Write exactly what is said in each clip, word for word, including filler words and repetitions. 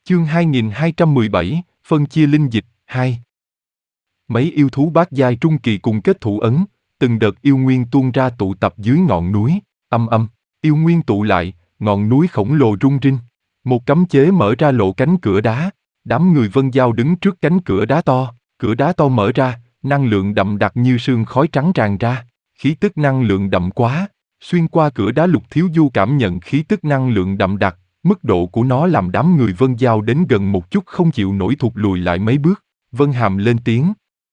Chương hai nghìn hai trăm mười bảy, phân chia linh dịch, hai. Mấy yêu thú bát giai trung kỳ cùng kết thủ ấn, từng đợt yêu nguyên tuôn ra tụ tập dưới ngọn núi, âm âm, yêu nguyên tụ lại, ngọn núi khổng lồ rung rinh. Một cấm chế mở ra lộ cánh cửa đá, đám người Vân Giao đứng trước cánh cửa đá to, cửa đá to mở ra, năng lượng đậm đặc như sương khói trắng tràn ra, khí tức năng lượng đậm quá, xuyên qua cửa đá Lục Thiếu Du cảm nhận khí tức năng lượng đậm đặc. Mức độ của nó làm đám người Vân Giao đến gần một chút không chịu nổi thụt lùi lại mấy bước. Vân Hàm lên tiếng.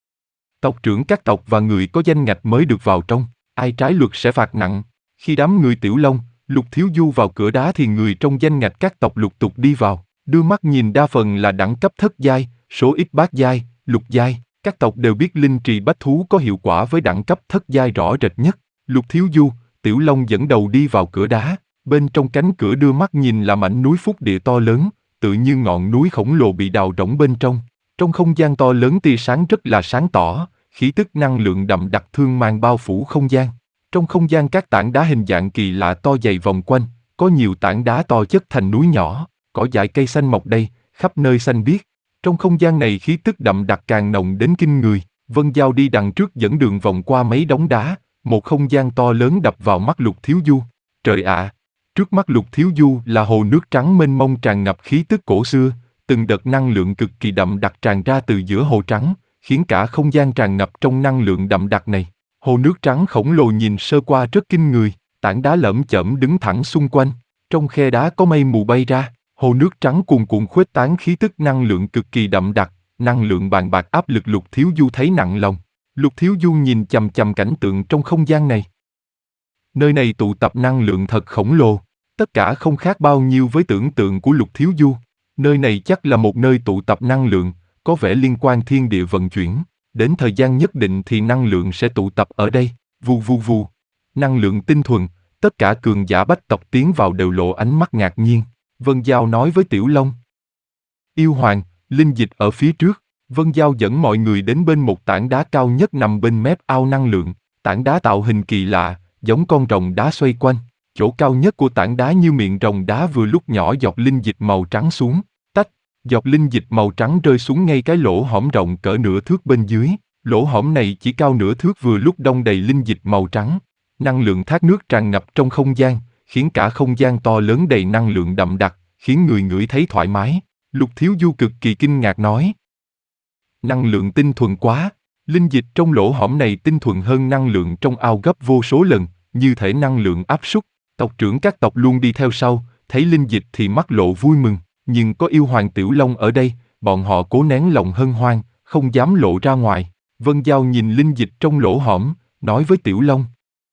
Tộc trưởng các tộc và người có danh ngạch mới được vào trong, ai trái luật sẽ phạt nặng. Khi đám người Tiểu Long, Lục Thiếu Du vào cửa đá thì người trong danh ngạch các tộc lục tục đi vào, đưa mắt nhìn đa phần là đẳng cấp thất giai, số ít bát giai, lục giai. Các tộc đều biết linh trì bách thú có hiệu quả với đẳng cấp thất giai rõ rệt nhất. Lục Thiếu Du, Tiểu Long dẫn đầu đi vào cửa đá. Bên trong cánh cửa đưa mắt nhìn là mảnh núi phúc địa to lớn, tự như ngọn núi khổng lồ bị đào rỗng bên trong. Trong không gian to lớn tia sáng rất là sáng tỏ, khí tức năng lượng đậm đặc thương mang bao phủ không gian. Trong không gian các tảng đá hình dạng kỳ lạ to dày vòng quanh, có nhiều tảng đá to chất thành núi nhỏ, cỏ dại cây xanh mọc đây, khắp nơi xanh biếc. Trong không gian này khí tức đậm đặc càng nồng đến kinh người. Vân Giao đi đằng trước dẫn đường vòng qua mấy đống đá, một không gian to lớn đập vào mắt Lục Thiếu Du. Trời ạ! Trước mắt Lục Thiếu Du là hồ nước trắng mênh mông tràn ngập khí tức cổ xưa, từng đợt năng lượng cực kỳ đậm đặc tràn ra từ giữa hồ trắng, khiến cả không gian tràn ngập trong năng lượng đậm đặc này. Hồ nước trắng khổng lồ nhìn sơ qua rất kinh người, tảng đá lởm chởm đứng thẳng xung quanh, trong khe đá có mây mù bay ra, hồ nước trắng cuồn cuộn khuếch tán khí tức năng lượng cực kỳ đậm đặc, năng lượng bàn bạc áp lực Lục Thiếu Du thấy nặng lòng. Lục Thiếu Du nhìn chằm chằm cảnh tượng trong không gian này. Nơi này tụ tập năng lượng thật khổng lồ, tất cả không khác bao nhiêu với tưởng tượng của Lục Thiếu Du. Nơi này chắc là một nơi tụ tập năng lượng, có vẻ liên quan thiên địa vận chuyển. Đến thời gian nhất định thì năng lượng sẽ tụ tập ở đây, vù vù vù. Năng lượng tinh thuần, tất cả cường giả bách tộc tiến vào đều lộ ánh mắt ngạc nhiên. Vân Giao nói với Tiểu Long. Yêu Hoàng, linh dịch ở phía trước. Vân Giao dẫn mọi người đến bên một tảng đá cao nhất nằm bên mép ao năng lượng. Tảng đá tạo hình kỳ lạ, giống con rồng đá xoay quanh. Chỗ cao nhất của tảng đá như miệng rồng đá vừa lúc nhỏ giọt linh dịch màu trắng xuống. Tách, giọt linh dịch màu trắng rơi xuống ngay cái lỗ hõm rộng cỡ nửa thước bên dưới. Lỗ hõm này chỉ cao nửa thước vừa lúc đong đầy linh dịch màu trắng. Năng lượng thác nước tràn ngập trong không gian, khiến cả không gian to lớn đầy năng lượng đậm đặc, khiến người ngửi thấy thoải mái. Lục Thiếu Du cực kỳ kinh ngạc nói. Năng lượng tinh thuần quá, linh dịch trong lỗ hõm này tinh thuần hơn năng lượng trong ao gấp vô số lần, như thể năng lượng áp suất. Tộc trưởng các tộc luôn đi theo sau, thấy linh dịch thì mắt lộ vui mừng, nhưng có Yêu Hoàng Tiểu Long ở đây, bọn họ cố nén lòng hân hoan, không dám lộ ra ngoài. Vân Giao nhìn linh dịch trong lỗ hõm, nói với Tiểu Long.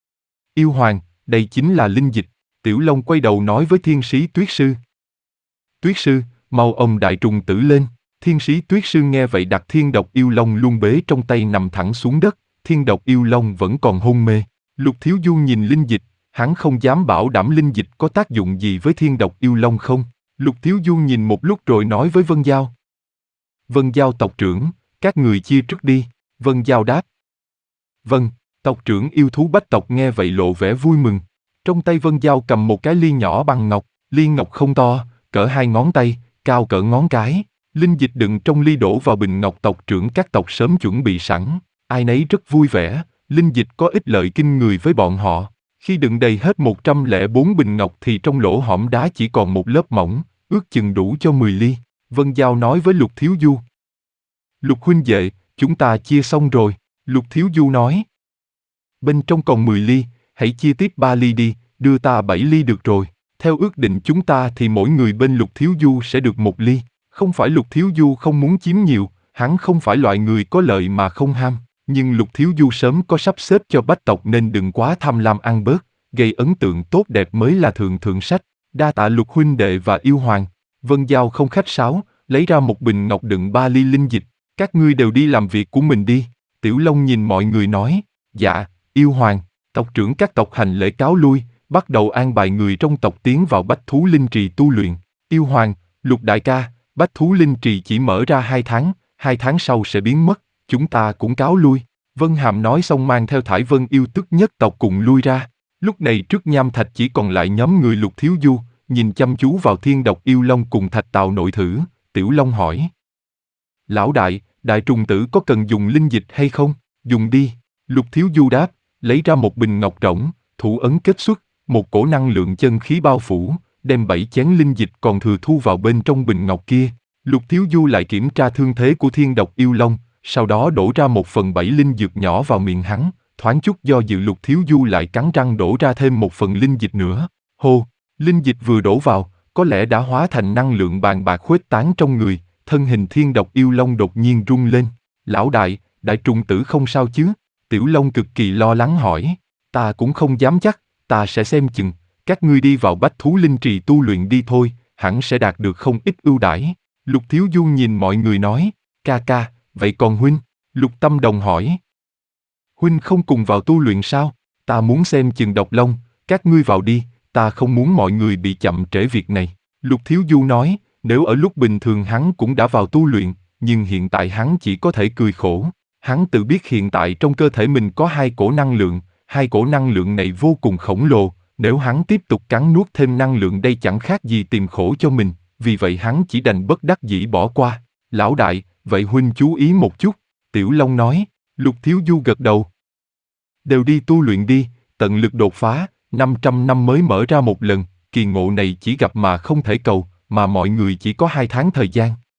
Yêu Hoàng, đây chính là linh dịch. Tiểu Long quay đầu nói với Thiên Sĩ Tuyết Sư. Tuyết Sư, mau ông đại trùng tử lên. Thiên Sĩ Tuyết Sư nghe vậy đặt Thiên Độc Yêu Long luôn bế trong tay nằm thẳng xuống đất. Thiên Độc Yêu Long vẫn còn hôn mê. Lục Thiếu Du nhìn linh dịch, hắn không dám bảo đảm linh dịch có tác dụng gì với Thiên Độc Yêu Long không. Lục Thiếu Du nhìn một lúc rồi nói với Vân Giao. Vân Giao tộc trưởng, các người chia trước đi. Vân Giao đáp. Vâng, tộc trưởng yêu thú bách tộc nghe vậy lộ vẻ vui mừng. Trong tay Vân Giao cầm một cái ly nhỏ bằng ngọc, ly ngọc không to, cỡ hai ngón tay, cao cỡ ngón cái. Linh dịch đựng trong ly đổ vào bình ngọc tộc trưởng các tộc sớm chuẩn bị sẵn. Ai nấy rất vui vẻ, linh dịch có ích lợi kinh người với bọn họ. Khi đựng đầy hết một trăm lẻ bốn bình ngọc thì trong lỗ hõm đá chỉ còn một lớp mỏng, ước chừng đủ cho mười ly. Vân Giao nói với Lục Thiếu Du. Lục huynh đệ, chúng ta chia xong rồi. Lục Thiếu Du nói. Bên trong còn mười ly, hãy chia tiếp ba ly đi, đưa ta bảy ly được rồi. Theo ước định chúng ta thì mỗi người bên Lục Thiếu Du sẽ được một ly. Không phải Lục Thiếu Du không muốn chiếm nhiều, hắn không phải loại người có lợi mà không ham. Nhưng Lục Thiếu Du sớm có sắp xếp cho bách tộc nên đừng quá tham lam ăn bớt, gây ấn tượng tốt đẹp mới là thượng thượng sách. Đa tạ Lục huynh đệ và Yêu Hoàng. Vân Giao không khách sáo, lấy ra một bình ngọc đựng ba ly linh dịch. Các ngươi đều đi làm việc của mình đi. Tiểu Long nhìn mọi người nói. Dạ, Yêu Hoàng. Tộc trưởng các tộc hành lễ cáo lui, bắt đầu an bài người trong tộc tiến vào bách thú linh trì tu luyện. Yêu Hoàng, Lục đại ca, bách thú linh trì chỉ mở ra hai tháng, hai tháng sau sẽ biến mất. Chúng ta cũng cáo lui. Vân Hàm nói xong mang theo Thải Vân yêu tức nhất tộc cùng lui ra. Lúc này trước nham thạch chỉ còn lại nhóm người Lục Thiếu Du, nhìn chăm chú vào Thiên Độc Yêu Long cùng Thạch Tào Nội Thử, Tiểu Long hỏi. Lão đại, đại trùng tử có cần dùng linh dịch hay không? Dùng đi. Lục Thiếu Du đáp, lấy ra một bình ngọc rỗng, thủ ấn kết xuất, một cổ năng lượng chân khí bao phủ, đem bảy chén linh dịch còn thừa thu vào bên trong bình ngọc kia. Lục Thiếu Du lại kiểm tra thương thế của Thiên Độc Yêu Long, sau đó đổ ra một phần bảy linh dược nhỏ vào miệng hắn, thoáng chút do dự Lục Thiếu Du lại cắn răng đổ ra thêm một phần linh dịch nữa. Hô, linh dịch vừa đổ vào, có lẽ đã hóa thành năng lượng bàn bạc khuếch tán trong người, thân hình Thiên Độc Yêu Long đột nhiên rung lên. Lão đại, đại trùng tử không sao chứ? Tiểu Long cực kỳ lo lắng hỏi. Ta cũng không dám chắc, ta sẽ xem chừng, các ngươi đi vào Bách Thú Linh Trì tu luyện đi thôi, hẳn sẽ đạt được không ít ưu đãi. Lục Thiếu Du nhìn mọi người nói, ca ca, vậy còn huynh? Lục Tâm Đồng hỏi. Huynh không cùng vào tu luyện sao? Ta muốn xem chừng Độc Long, các ngươi vào đi, ta không muốn mọi người bị chậm trễ việc này. Lục Thiếu Du nói, nếu ở lúc bình thường hắn cũng đã vào tu luyện, nhưng hiện tại hắn chỉ có thể cười khổ. Hắn tự biết hiện tại trong cơ thể mình có hai cổ năng lượng, hai cổ năng lượng này vô cùng khổng lồ, nếu hắn tiếp tục cắn nuốt thêm năng lượng đây chẳng khác gì tìm khổ cho mình, vì vậy hắn chỉ đành bất đắc dĩ bỏ qua. Lão đại, vậy huynh chú ý một chút, Tiểu Long nói. Lục Thiếu Du gật đầu. Đều đi tu luyện đi, tận lực đột phá, năm trăm năm mới mở ra một lần, kỳ ngộ này chỉ gặp mà không thể cầu, mà mọi người chỉ có hai tháng thời gian.